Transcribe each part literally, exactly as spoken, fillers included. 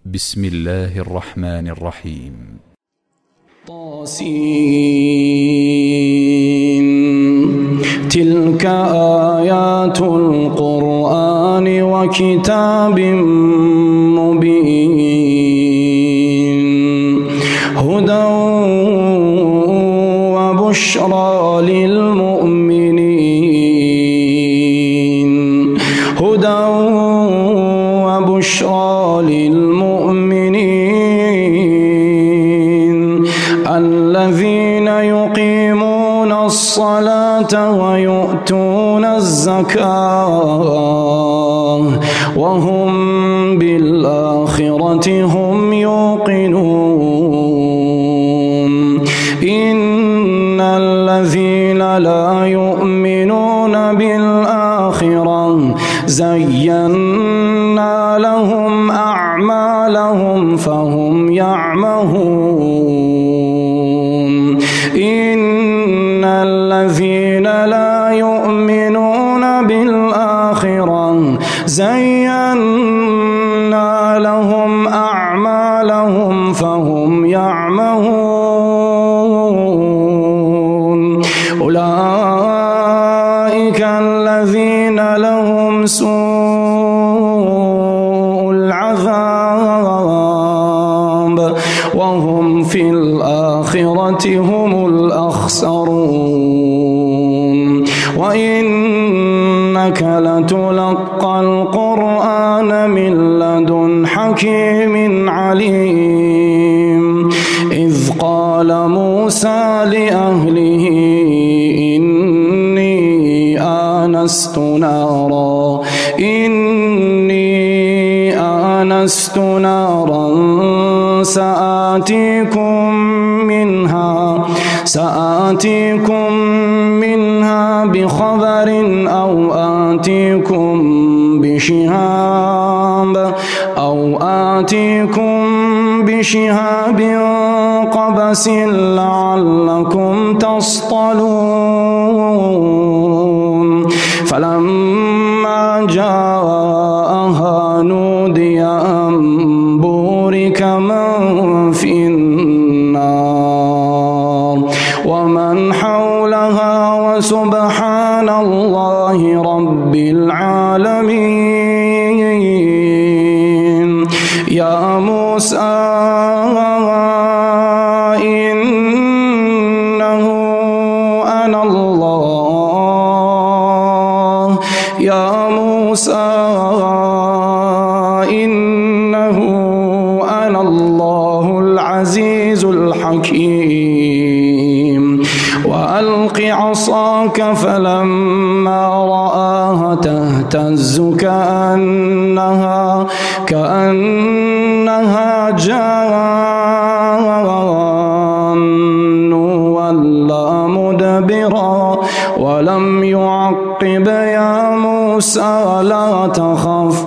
بسم الله الرحمن الرحيم. طاسين تلك آيات القرآن وكتاب مبين هدى وبشرى للمؤمنين هدى وبشرى للمؤمنين الذين يقيمون الصلاة ويؤتون الزكاة وهم بالآخرة هم يوقنون إن الذين لا يؤمنون بالآخرة زينا لهم أعمالهم فهم يعمهون إن الذين لا يؤمنون بالآخرة زينا لهم أعمالهم فهم يعمهون أولئك الذين لهم سوء العذاب وهم في الآخرة هم الأخسرون وإنك لتلقى القرآن من لدن حكيم عليم إذ قال موسى لأهله إني آنست نارا إني آنست نارا سآتيكم منها سآتيكم منها بخبر أو آتيكم بشهاب أو آتيكم بشهاب قبس لعلكم تصطلون فلما جاءها نودي أن بورك من في النار ومن حولها وسبحان الله رب العالمين يا موسى إنه أنا الله يا موسى إنه أنا الله العزيز الحكيم وألق عصاك فلما رآها تهتز كأنها كأنها جان ولا مدبرا ولم يعقب يا موسى لا تخف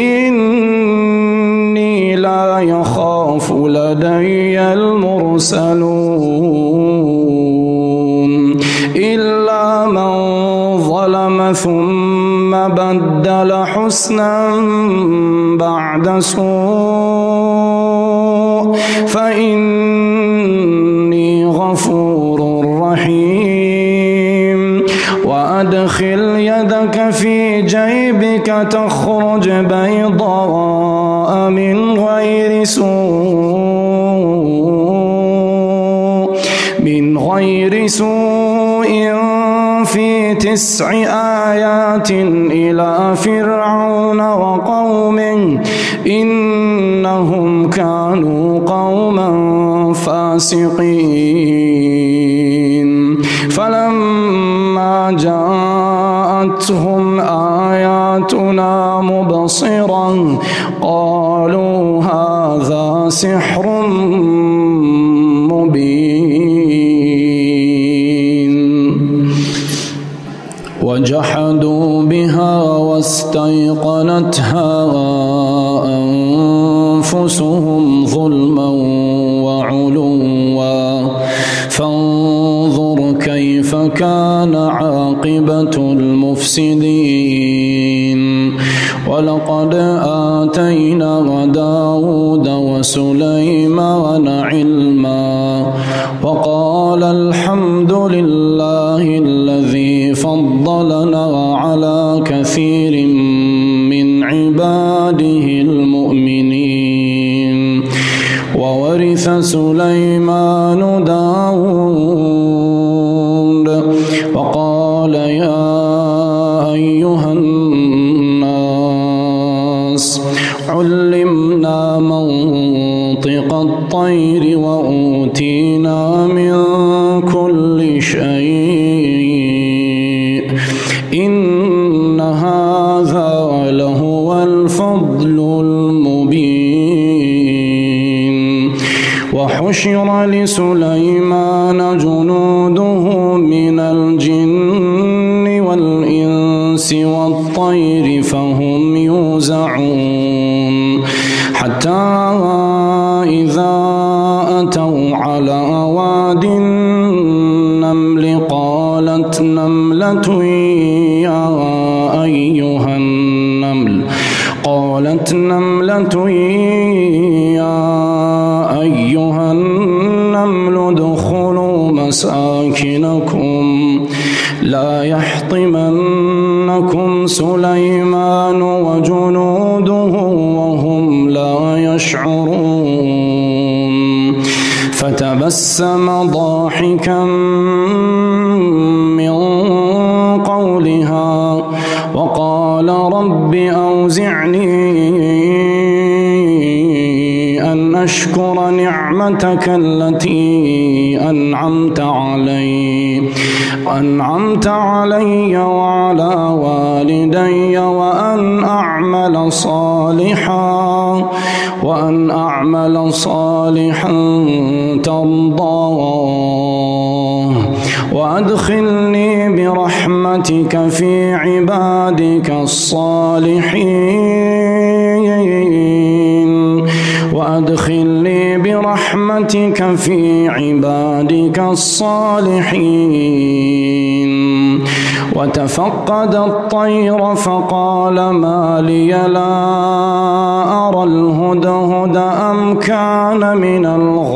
إني لا يخاف لدي المرسلون إلا من ظلم ثم بدل حسنا بعد سوء فإني غفور رحيم وأدخل يدك في جيبك تخرج بيضاء من غير سوء من غير سوء في تسع آيات إلى فرعون وقومه إنهم كانوا قوما فاسقين فلما جاءتهم آياتنا مبصرا قالوا هذا سحر مبين وجحدوا بها واستيقنتها أنفسهم ظلما وعلوا فانظر كيف كان عاقبة المفسدين ولقد آتينا داود وسليمان علما وقال الحمد لله الذي فضلنا على كثير من عباده المؤمنين. وورث سليمان داود وقال يا أيها الناس علمنا منطق الطير وأوتينا من كل شيء إن هذا لهو الفضل المبين. وحشر لسليمان جنوده من الجن والإنس والطير فهم يوزعون حتى إذا أتوا على واد النمل قالت نملة يا أيها النمل قالت نملة يا أيها النمل ادخلوا مساكنكم لا يحطمنكم سليمان وجنوده وهم لا يشعرون. فتبسم ضاحكا من قولها وقال رب أوزعني أن أشكر نعمتك التي أنعمت علي أنعمت علي وعلى والدي وأن أعمل صالحا وأن أعمل صالحا ترضاه وأدخلني برحمتك في عبادك الصالحين وأدخلني برحمتك في عبادك الصالحين. وتفقد الطير فقال ما لي لا أرى الهدهد أم كان من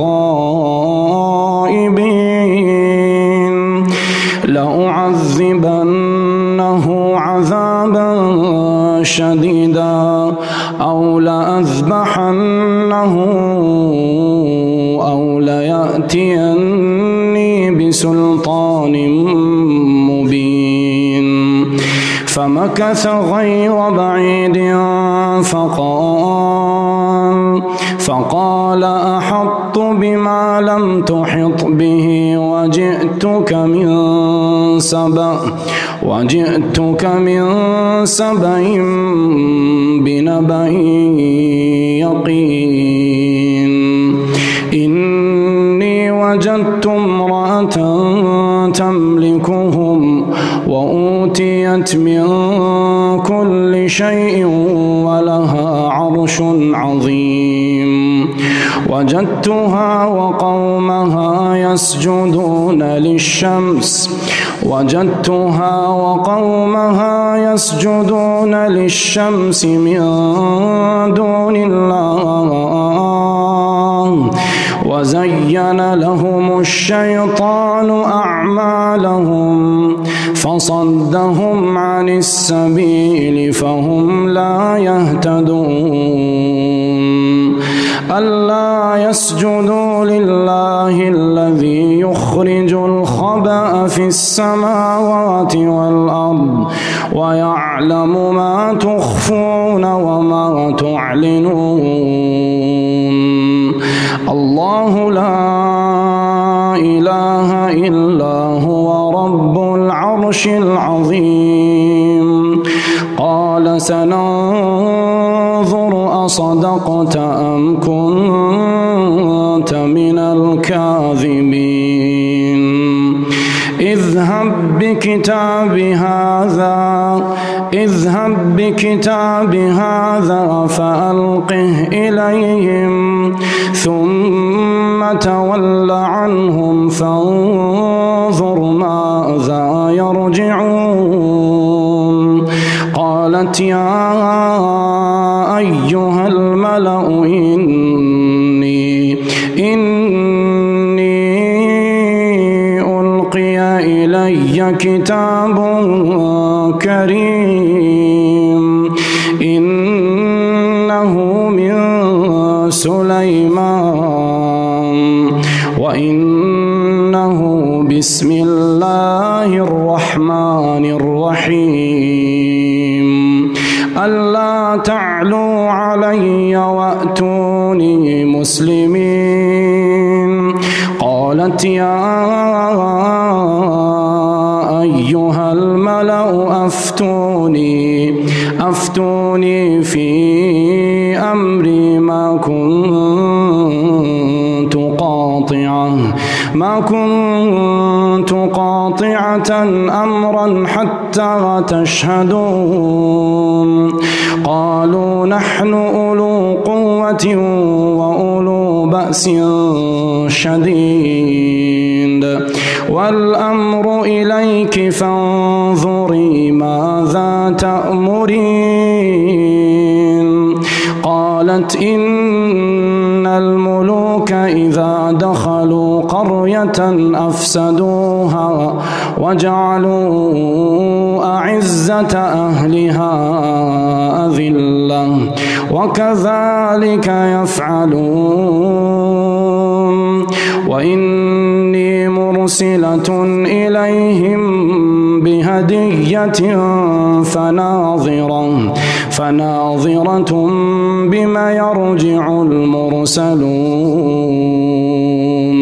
الغائبين لأعذبنه عذابا شديدا أو لأذبحنه أو ليأتيني بسلطان مبين. فمكث غير بعيد فقال فقال أحطت بما لم تحط به وجئتك من سبأ وجئتك من سبأ بنبأ يقين. إني وجدت امرأة تملكهم وأوتيت من كل شيء ولها عرش عظيم. وجدتها وقومها يسجدون للشمس وجدتها وقومها يسجدون للشمس من دون الله وزين لهم الشيطان أعمالهم فصدهم عن السبيل فهم لا يهتدون. ألا يسجدوا لله الذي يخرج الخبأ في السماوات والأرض ويعلم ما تخفون وما تعلنون. الله لا إله إلا هو رب العرش العظيم. قال سننظر أصدقت أم كنت من الكاذبين. اذهب بكتاب هذا اذهب بكتاب هذا فألقه إليهم ثم تول عنهم فانظر ماذا يرجعون. قالت يا أيها الملأ إني إني ألقي إلي كتاب كريم إنه من سليمان وإنه بسم الله الرحمن الرحيم ألا تعلوا علي وأتوني مسلمين. قالت يا أيها الملأ أفتوني أفتوني في أمري ما كنت قاطعة ما كنت قاطعة أمرا حتى تشهدون. قالوا نحن أولو قوة وأولو بأس شديد والأمر إليك فانظري ماذا تأمرين. قالت إن الملوك إذا دخلوا قرية أفسدوها وجعلوا أعزة أهلها أذلة وكذلك يفعلون. وإني مرسلة إليهم بهدية فناظرة فناظرة بما يرجع المرسلون.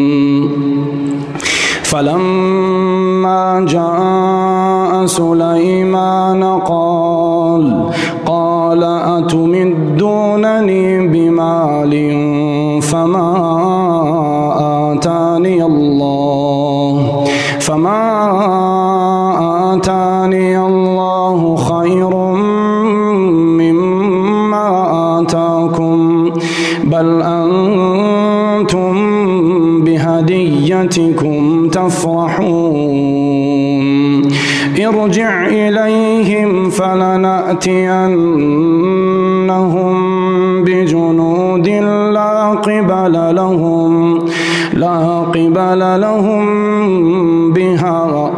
فلما جاء سليمان قال قال أتمدونني بمال فما آتاني الله فما آتاني الله خير مما آتاكم بل أنتم بهديتكم تفرحون. ارجع إليهم فلنأتينهم بجنود لا قبل لهم لا قبل لهم بها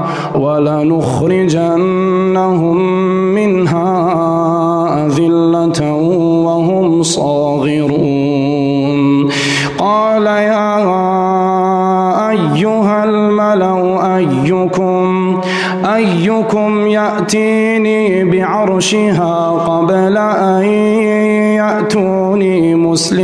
ولنخرجنهم منها أذلة وهم صاغرون. قال يا أيها الملأ أيكم أيكم يأتيني بعرشها قبل أن يأتوني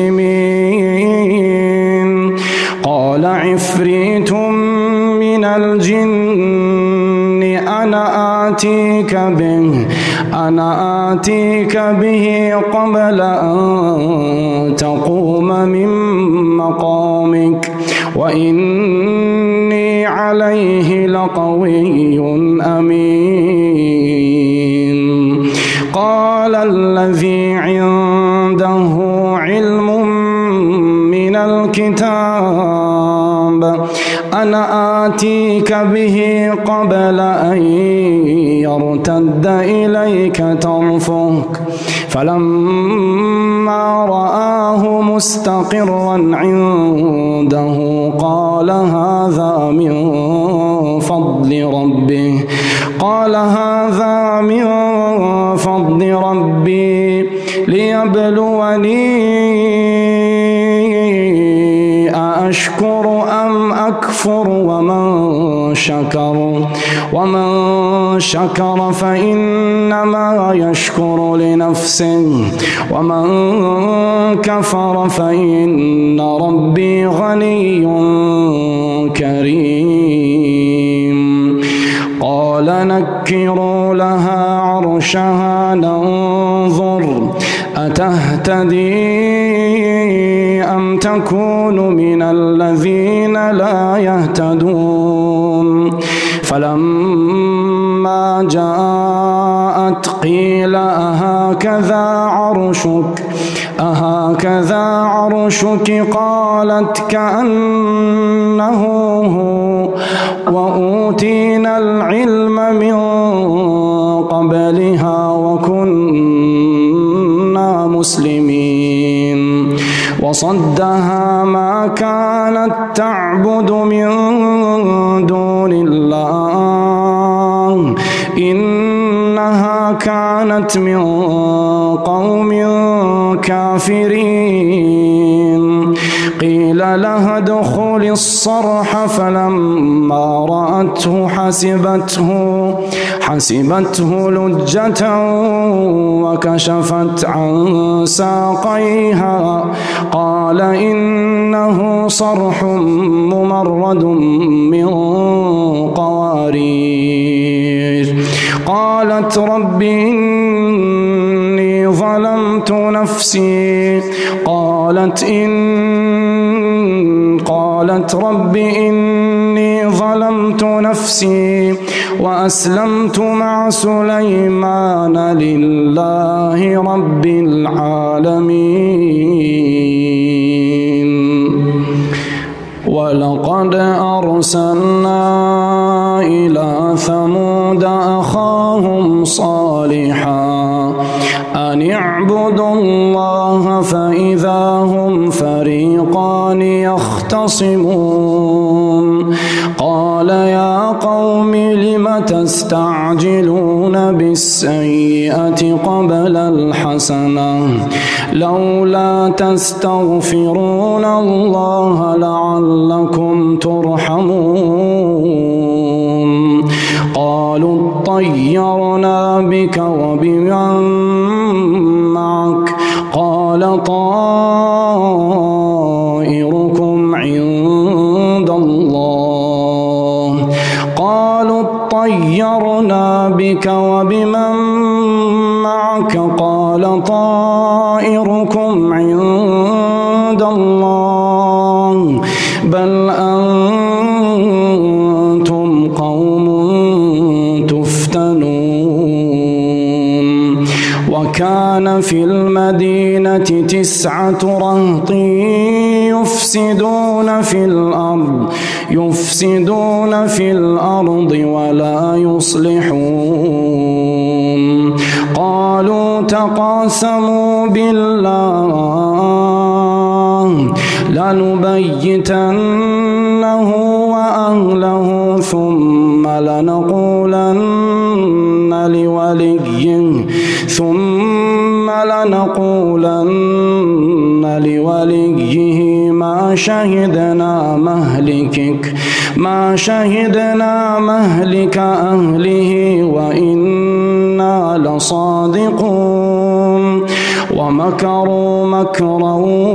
مسلمين. قال عفريت من الجن أنا آتيك به أنا آتيك به قبل أن تقوم من مقامك وإني عليه لقوي أمين. قال الذي عنده علم من الكتاب أنا آتيك به قبل أن يرتد إليك طرفك فلما رآه مستقرا عنده قال هذا من فضل ربه قال هذا من فضل ربي ليبلوني أأشكر أم أكفر ومن شكر ومن شكر فإنما يشكر لنفسه ومن كفر فإن ربي غني كريم. قال نكروا لها عرشها ننظر أتهتدي أم تكون من الذين لا يهتدون. فلما جاءت قيل أهكذا عرشك أهكذا عرشك قالت كأنه هو وأوتينا العلم من قبلها وكنا مسلمين. وصدها ما كانت تعبد من دون الله إنها كانت من قوم كافرين. قيل لها ادخل الصرح فلما رأته حسبته حسبته لجة وكشفت عن ساقيها قال إنه صرح ممرد من قوارير. قالت رب إني ظلمت نفسي قالت إن قالت رب إني ظلمت نفسي وأسلمت مع سليمان لله رب العالمين. ولقد أرسلنا إلى ثمود أخاهم صالحا أن اعبدوا الله فإذا هم فريقان يختصمون. قال يا قوم لم تستعجلون بالسيئة قبل الحسنة لولا تستغفرون الله لعلكم ترحمون. قالوا اطيرنا بك وبمن معك قال طائركم عند الله قالوا اطيرنا بك وبمن معك قال طائركم عند الله بل أنتم قوم تفتنون. وكان في المدينة تسعة رهط يفسدون في الأرض يفسدون في الأرض ولا يصلحون. قالوا تقاسموا بالله لنبيتنه وأهله ثم لنقولن لوليه ثم لنقولن لوليه ما شهدنا مهلكك ما شهدنا مهلك أهله وإنا لصادقون. ومكروا مكرا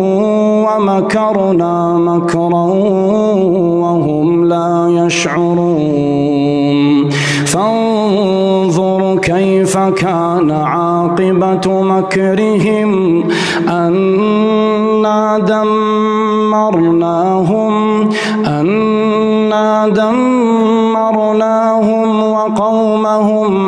ومكرنا مكرا وهم لا يشعرون. فانظر كيف كان عاقبة مكرهم أنا دمرناهم أنا دمرناهم وقومهم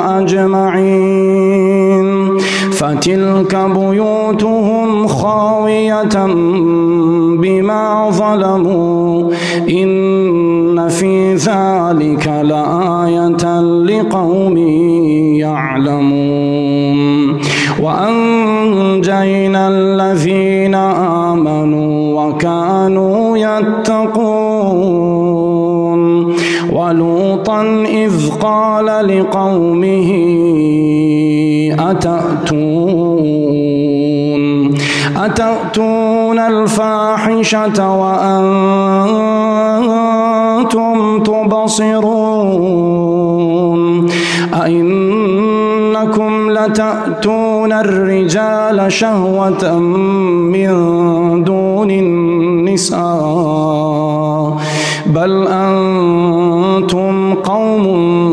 أجمعين. فتلك بيوتهم خاوية بما ظلموا إن في ذلك لآية لقوم يعلمون. وأنجينا الذين آمنوا وكانوا يتقون. ولوطا إذ قال لقومه أتأتون أتأتون الفاحشة وأنتم تبصرون أئنكم لتأتون الرجال شهوة من دون النساء بل أنتم قوم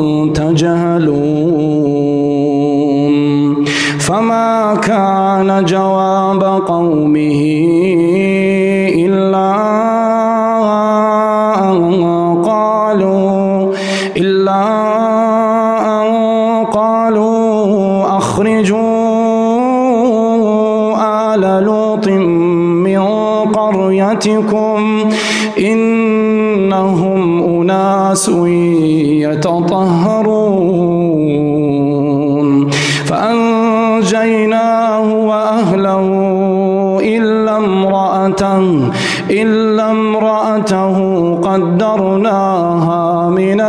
تجهلون. فما كان جواب قومه إلا أن قالوا إلا أن قالوا أخرجوا آل لوط من قريتكم إنهم أناس يتطهرون. فأنجيناه وأهله إلا امرأته امرأته إلا امرأته قدرناها من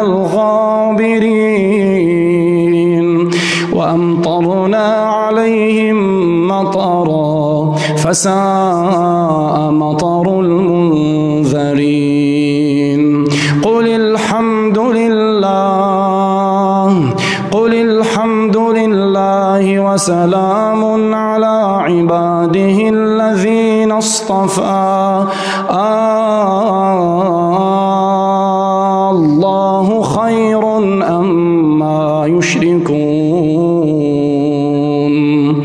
الغابرين وأمطرنا عليهم مطرا فساء مطر المنذرين قل الحمد لله قل الحمد لله وسلام على عباده الذين اصطفى آه الله خير أما يشركون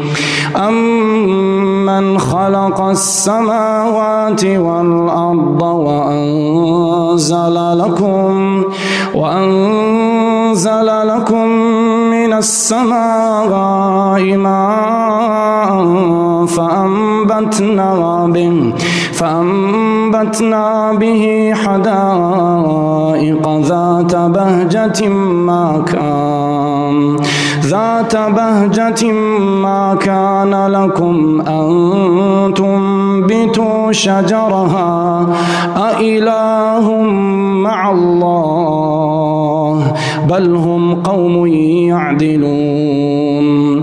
أمن خلق السماوات والأرض وأنزل لكم وأنزل لكم من السماء ماء فأنبتنا به فأنبتنا به حدائق ذات بهجة ما كان ذات بهجة ما كان لكم أن تنبتوا شجرها أإله مع الله بل هم قوم يعدلون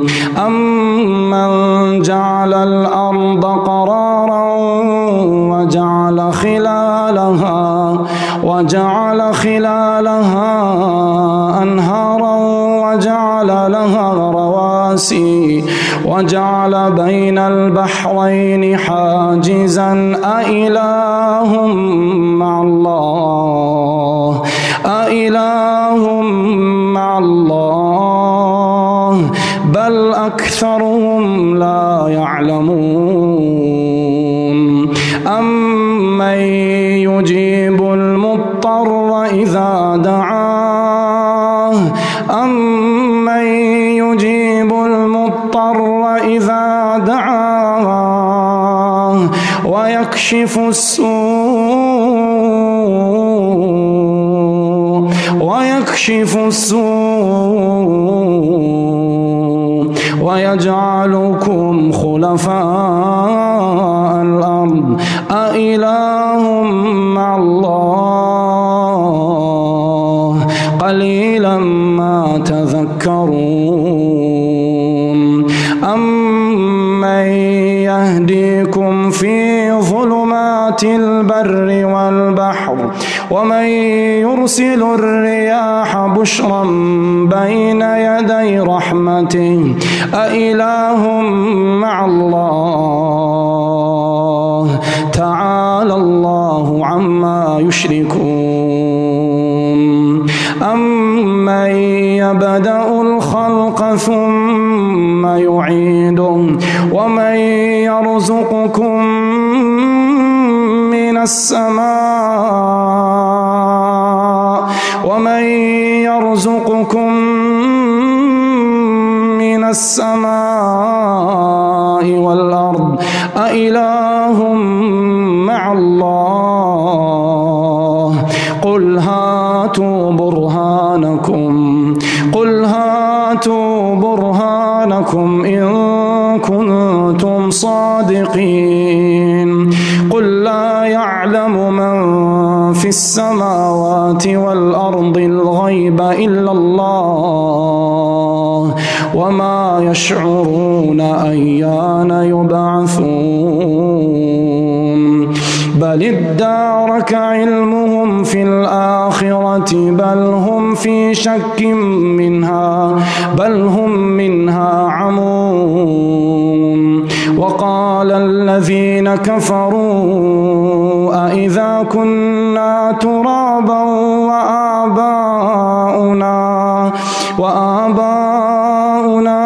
أمن جعل الأرض قرارا وجعل خلالها وجعل خلالها أنهارا وجعل لها رواسي وجعل بين البحرين حاجزا أإله مع الله أإله مع الله بل أكثرهم لا يعلمون أمن يجيب المضطر إذا دعاه أمن يجيب المضطر إذا دعاه ويكشف السوء ويكشف السوء ويجعلكم خلفاء الأرض أإله مع الله قليلا ما تذكرون أمن يهديكم في ظلمات البر والبحر ومن يرسل الرياح بشرا بين يدي رحمته أإله مع الله تعالى الله عما يشركون أمن يبدأ الخلق ثم يعيده ومن يرزقكم من السماء ومن يرزقكم من السماء والأرض أإله مع الله قل هاتوا برهانكم قل هاتوا برهانكم إن كنتم صادقين قل لا يعلم من في السماوات والأرض الغيب إلا الله وما يشعرون أيان يبعثون بل ادارك علمهم في الآخرة بل هم في شك منها بل هم منها عمون وقال الذين كفروا أإذا كنا ترابا وآباؤنا وآباؤنا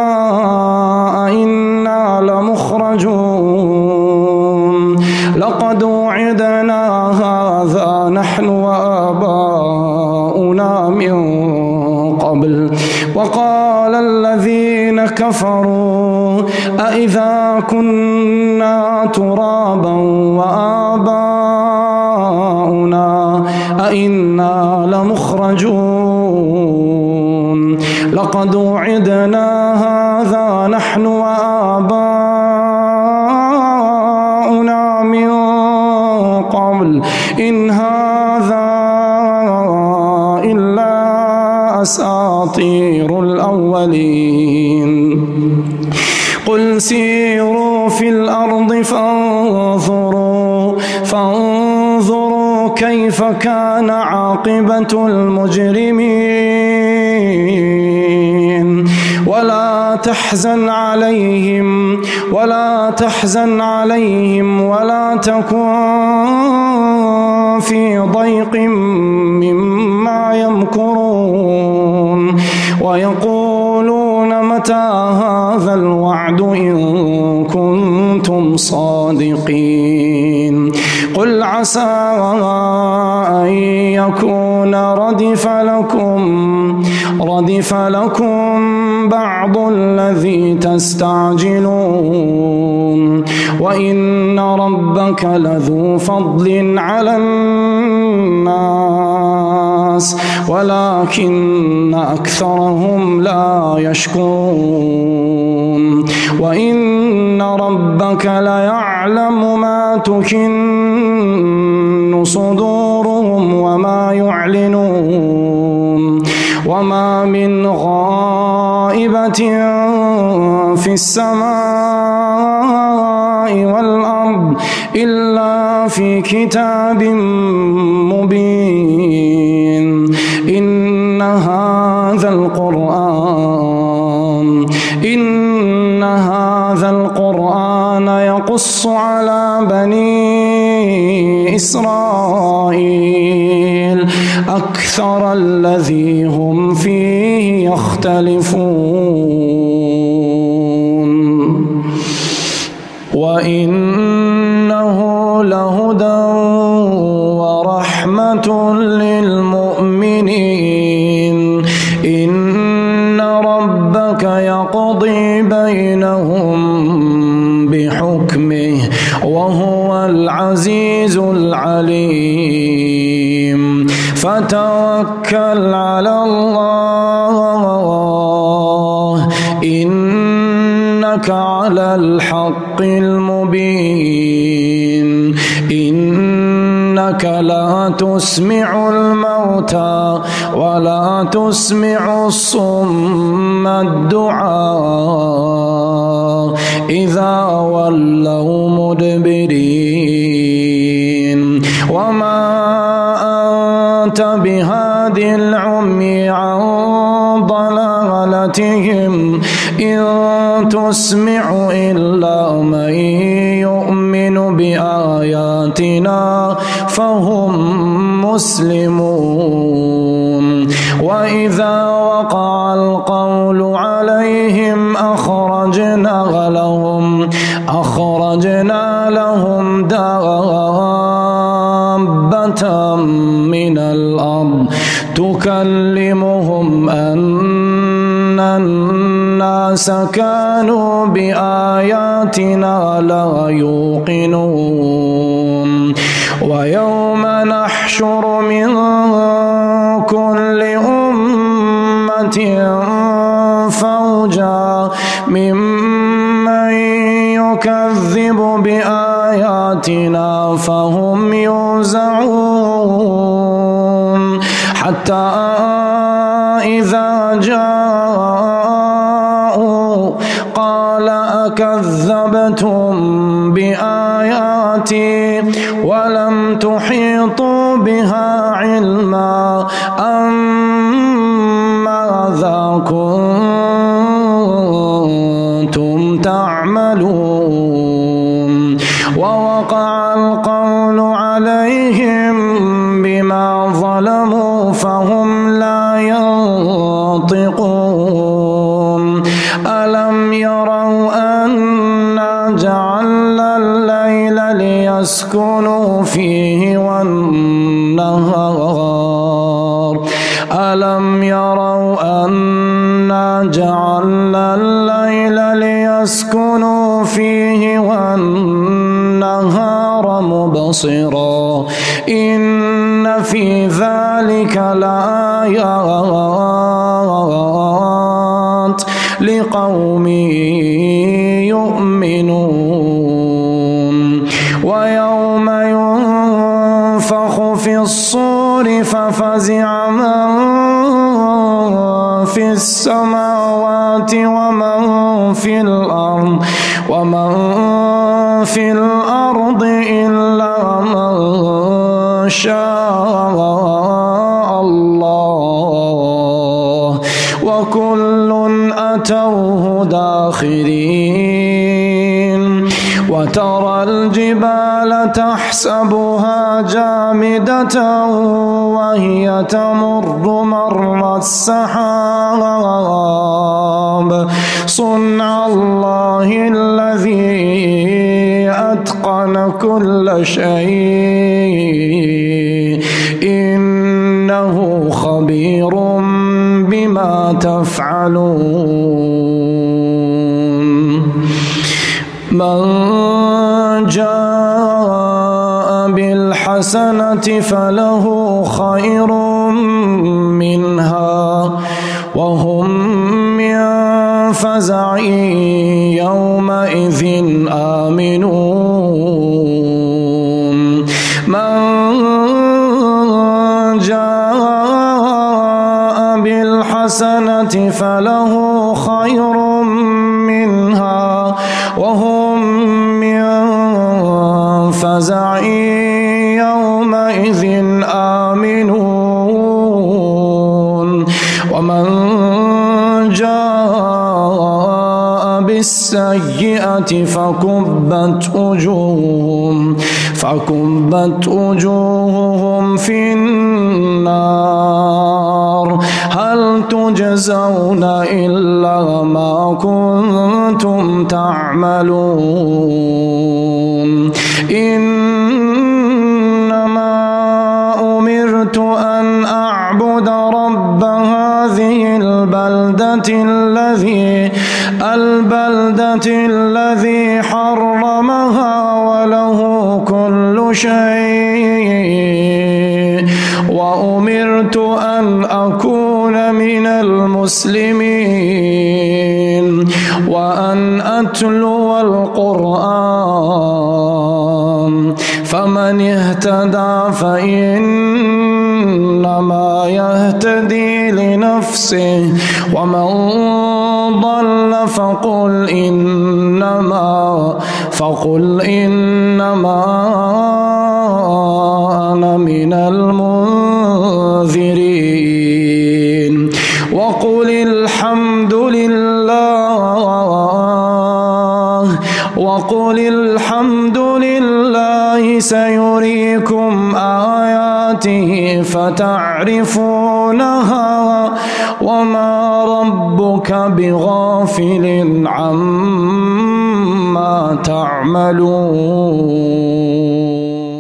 أئنا لمخرجون لقد وعدنا هذا نحن وآباؤنا من قبل وقال الذين كفروا أإذا كنا ترابا وآباؤنا أئنا لمخرجون لقد وعدنا هذا نحن وآباؤنا من قبل إن هذا إلا أساطير الأولين قل سيروا في الأرض فانظروا فانظروا كيف كان عاقبة المجرمين ولا تحزن عليهم ولا تحزن عليهم ولا تكن في ضيق مما يمكرون ويقولون متى هذا الوعد إن كنتم صادقين قل عسى أن يكون ردف لكم ردف لكم بعض الذي تستعجلون وإن ربك لذو فضل على الناس ولكن أكثرهم لا يشكرون وإن ربك ليعلم ما تكن صدورهم وما يعلنون وما من غائبة في السماء والأرض إلا في كتاب مبين إن هذا القرآن إن هذا القرآن يقص على بني إسرائيل أكثر الذي هم فيه يختلفون وإنه لهدى ورحمة للمؤمنين إن ربك يقضي بينهم بحكمه وهو العزيز العليم فتوكل على الله إنك على الحق المبين إنك لا تسمع الموتى ولا تسمع الصم الدعاء إذا ولوا مدبرين وما أنت بهاد العمي عن ضلالتهم إن تسمع إلا من يؤمن بآياتنا فهم مسلمون وإذا وقع القول عليهم أخرجنا لهم أخرجنا لهم دابة من الأرض تكلمهم أن الناس كانوا بآياتنا لا يوقنون ويوم نحشر من كل أمة فوجا ممن يكذب بآياتنا فهم يوزعون حتى إذا جاءوا قال أكذبتم بآياتي ولم تحيطوا بها علما أم ماذا كنتم تعملون ووقع القول عليهم بما ظلموا فهم لا ينطقون ألم يروا أنا جعلنا الليل ليسكنوا فيه والنهار ألم يروا أنا جعلنا الليل ليسكنوا فيه والنهار مبصرا إن في ذلك لآيات لقوم يؤمنون ويوم ينظر ونفخ في الصور ففزع من في السماوات ومن في الأرض ومن في الأرض إلا من شاء الله وكل أتوه داخرين. وترى الجبال تحسبها جامدة وهي تمر مر السحاب صنع الله الذي أتقن كل شيء إنه خبير بما تفعلون. من جاء بالحسنة فله خير منها وهم من فزع يومئذ آمنون. من جاء بالحسنة فله خير منها وهم من فزع يومئذ آمنون. ومن جاء بالسيئة فكبت وجوههم فكبت وجوههم في النار هل تجزون إلا ما كنتم تعملون. إنما أمرت أن أعبد رب هذه البلدة الذي البلدة الذي حرمها وله كل شيء وأمرت أن أكون من المسلمين وأن أتلو القرآن فمن اهتدى فإنما يهتدي لنفسه ومن ضل فقل إنما فقل إنما أنا من المنذرين. وقل الحمد لله وقل الحمد لله سيريكم آياته فتعرفونها وما ربك بغافل عما تعملون.